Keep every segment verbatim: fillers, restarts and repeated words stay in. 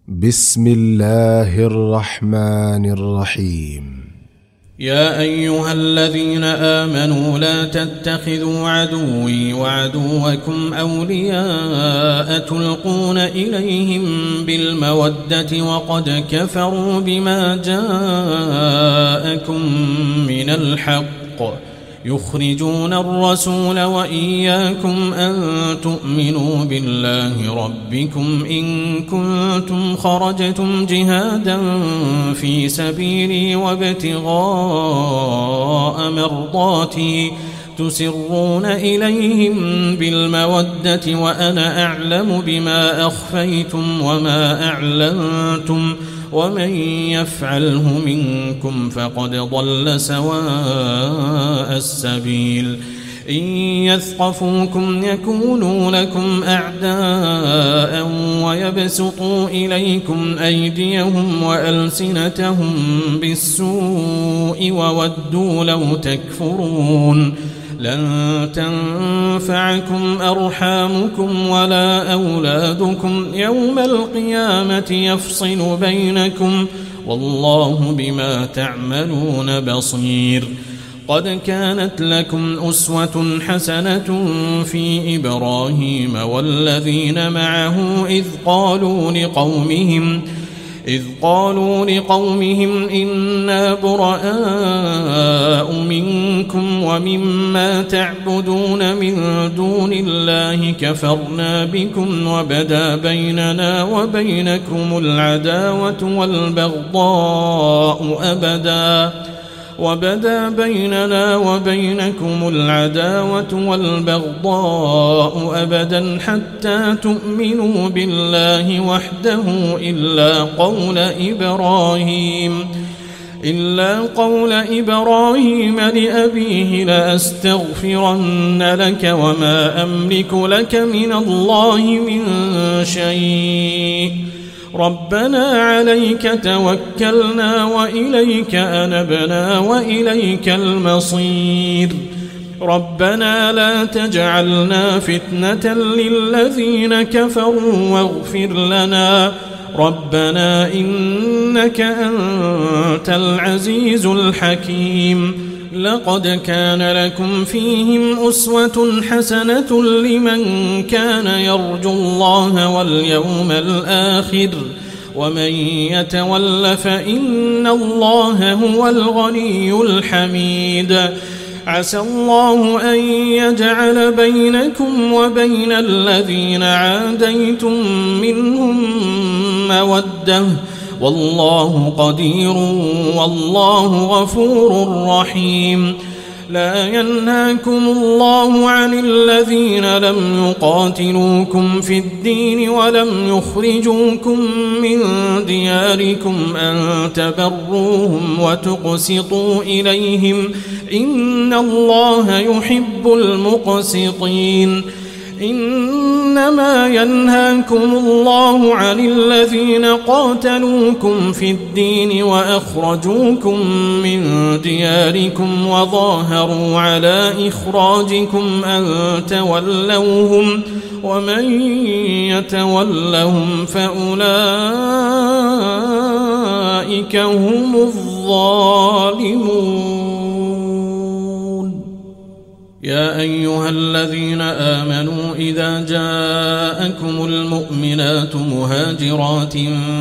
بسم الله الرحمن الرحيم. يا أيها الذين آمنوا لا تتخذوا عدوي وعدوكم أولياء تلقون إليهم بالمودة وقد كفروا بما جاءكم من الحق يخرجون الرسول وإياكم أن تؤمنوا بالله ربكم إن كنتم خرجتم جهادا في سبيلي وابتغاء مرضاتي تسرون إليهم بالمودة وأنا أعلم بما أخفيتم وما أعلنتم ومن يفعله منكم فقد ضل سواء السبيل إن يثقفوكم يكونوا لكم أعداء ويبسطوا إليكم أيديهم وألسنتهم بالسوء وودوا لو تكفرون لن تنفعكم أرحامكم ولا أولادكم يوم القيامة يفصل بينكم والله بما تعملون بصير. قد كانت لكم أسوة حسنة في إبراهيم والذين معه إذ قالوا لقومهم إذ قالوا لقومهم إنا براء منكم ومما تعبدون من دون الله كفرنا بكم وبدا بيننا وبينكم العداوة والبغضاء أبدا وبدا بيننا وبينكم العداوة والبغضاء أبدا حتى تؤمنوا بالله وحده إلا قول إبراهيم إلا قول إبراهيم لأبيه لأستغفرن لك وما أملك لك من الله من شيء ربنا عليك توكلنا وإليك أنبنا وإليك المصير ربنا لا تجعلنا فتنة للذين كفروا واغفر لنا ربنا إنك أنت العزيز الحكيم. لقد كان لكم فيهم أسوة حسنة لمن كان يرجو الله واليوم الآخر ومن يتول فإن الله هو الغني الحميد. عسى الله أن يجعل بينكم وبين الذين عاديتم منهم مودة والله قدير والله غفور رحيم. لا ينهاكم الله عن الذين لم يقاتلوكم في الدين ولم يخرجوكم من دياركم أن تبروهم وتقسطوا إليهم إن الله يحب المقسطين. إنما ينهاكم الله عن الذين قاتلوكم في الدين وأخرجوكم من دياركم وظاهروا على إخراجكم أن تولوهم ومن يتولهم فأولئك هم الظالمون. يا أيها الذين آمنوا إذا جاءكم المؤمنات مهاجرات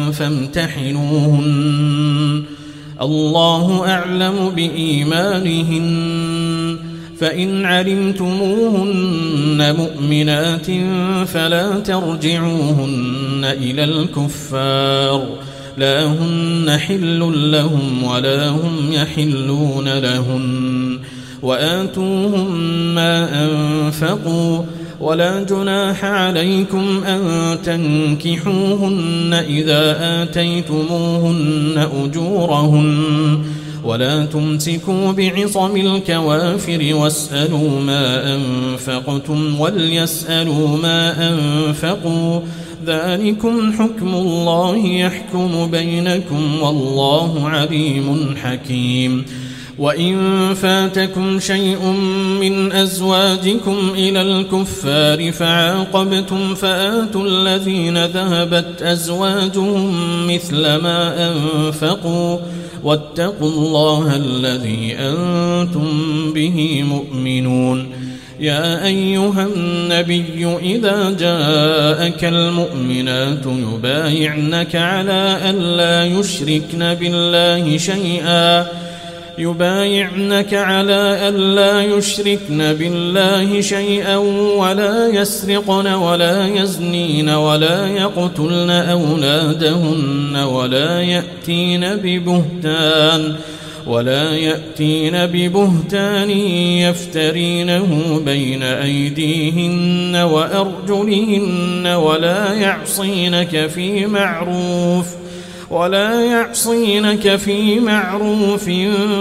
فامتحنوهن الله أعلم بإيمانهن فإن علمتموهن مؤمنات فلا ترجعوهن إلى الكفار لا هن حل لهم ولا هم يحلون لهن وآتوهم ما أنفقوا ولا جناح عليكم أن تنكحوهن إذا آتيتموهن أجورهن ولا تمسكوا بعصم الكوافر واسألوا ما أنفقتم وليسألوا ما أنفقوا ذلكم حكم الله يحكم بينكم والله عليم حكيم. وإن فاتكم شيء من أزواجكم إلى الكفار فعاقبتم فآتوا الذين ذهبت أزواجهم مثل ما أنفقوا واتقوا الله الذي أنتم به مؤمنون. يا أيها النبي إذا جاءك المؤمنات يبايعنك على ألا يشركن بالله شيئا يبايعنك على ألا يشركن بالله شيئا ولا يسرقن ولا يزنين ولا يقتلن أولادهن ولا يأتين ببهتان ولا يأتين ببهتان يفترينه بين أيديهن وأرجلهن ولا يعصينك في معروف ولا يعصينك في معروف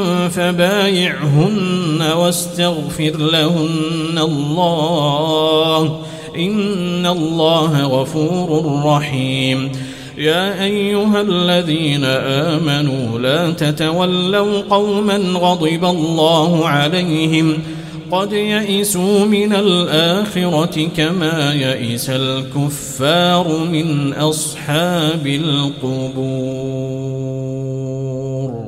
فبايعهن واستغفر لهن الله إن الله غفور رحيم. يا أيها الذين آمنوا لا تتولوا قوما غضب الله عليهم قد يئسوا من الآخرة كما يئس الكفار من أصحاب القبور.